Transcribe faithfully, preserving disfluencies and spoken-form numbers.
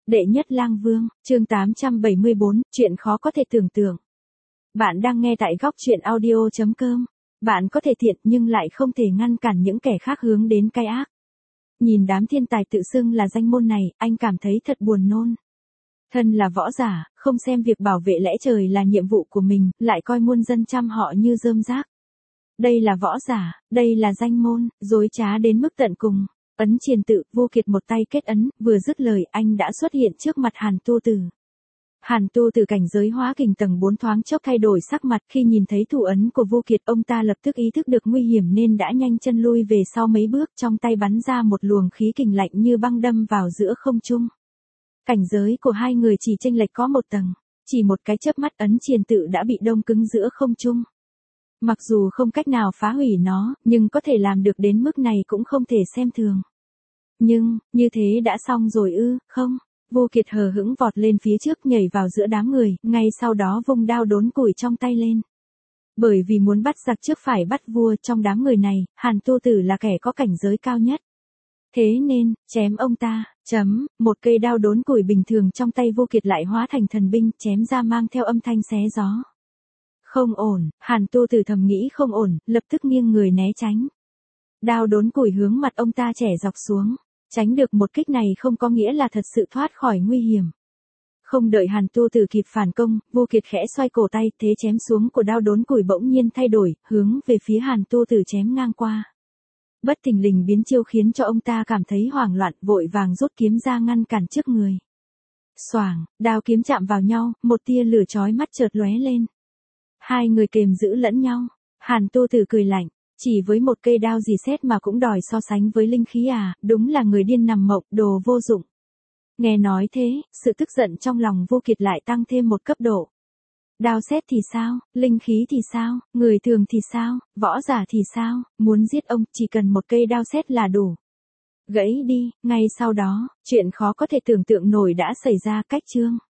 Đệ nhất lang vương, chương tám trăm bảy mươi bốn, chuyện khó có thể tưởng tượng. Bạn đang nghe tại góc chuyện audio chấm com. Bạn có thể thiện nhưng lại không thể ngăn cản những kẻ khác hướng đến cái ác. Nhìn đám thiên tài tự xưng là danh môn này, anh cảm thấy thật buồn nôn. Thân là võ giả, không xem việc bảo vệ lẽ trời là nhiệm vụ của mình, lại coi muôn dân trăm họ như rơm rác. Đây là võ giả, đây là danh môn, dối trá đến mức tận cùng. Ấn triền tự, Vô Kiệt một tay kết ấn, vừa dứt lời anh đã xuất hiện trước mặt Hàn Tu Tử. Hàn Tu Tử cảnh giới hóa kình tầng bốn thoáng chốc thay đổi sắc mặt khi nhìn thấy thủ ấn của Vô Kiệt, ông ta lập tức ý thức được nguy hiểm nên đã nhanh chân lui về sau mấy bước, trong tay bắn ra một luồng khí kình lạnh như băng đâm vào giữa không trung. Cảnh giới của hai người chỉ chênh lệch có một tầng, chỉ một cái chớp mắt ấn triền tự đã bị đông cứng giữa không trung. Mặc dù không cách nào phá hủy nó, nhưng có thể làm được đến mức này cũng không thể xem thường. Nhưng, như thế đã xong rồi ư, không? Vô Kiệt hờ hững vọt lên phía trước, nhảy vào giữa đám người, ngay sau đó vung đao đốn củi trong tay lên. Bởi vì muốn bắt giặc trước phải bắt vua, trong đám người này, Hàn Tu Tử là kẻ có cảnh giới cao nhất. Thế nên, chém ông ta, chấm, một cây đao đốn củi bình thường trong tay Vô Kiệt lại hóa thành thần binh, chém ra mang theo âm thanh xé gió. Không ổn, Hàn Tu Tử thầm nghĩ không ổn, lập tức nghiêng người né tránh. Đao đốn củi hướng mặt ông ta chẻ dọc xuống. Tránh được một kích này không có nghĩa là thật sự thoát khỏi nguy hiểm. Không đợi Hàn Tu Tử kịp phản công, Vô Kiệt khẽ xoay cổ tay, thế chém xuống của đao đốn củi bỗng nhiên thay đổi, hướng về phía Hàn Tu Tử chém ngang qua. Bất thình lình biến chiêu khiến cho ông ta cảm thấy hoảng loạn, vội vàng rút kiếm ra ngăn cản trước người. Xoảng, đao kiếm chạm vào nhau, một tia lửa chói mắt chợt lóe lên. Hai người kềm giữ lẫn nhau. Hàn Tu Tử cười lạnh. Chỉ với một cây đao gì xét mà cũng đòi so sánh với linh khí à, đúng là người điên nằm mộng, đồ vô dụng. Nghe nói thế, sự tức giận trong lòng Vô Kiệt lại tăng thêm một cấp độ. Đao xét thì sao, linh khí thì sao, người thường thì sao, võ giả thì sao, muốn giết ông chỉ cần một cây đao xét là đủ. Gãy đi, ngay sau đó, chuyện khó có thể tưởng tượng nổi đã xảy ra. Cách chương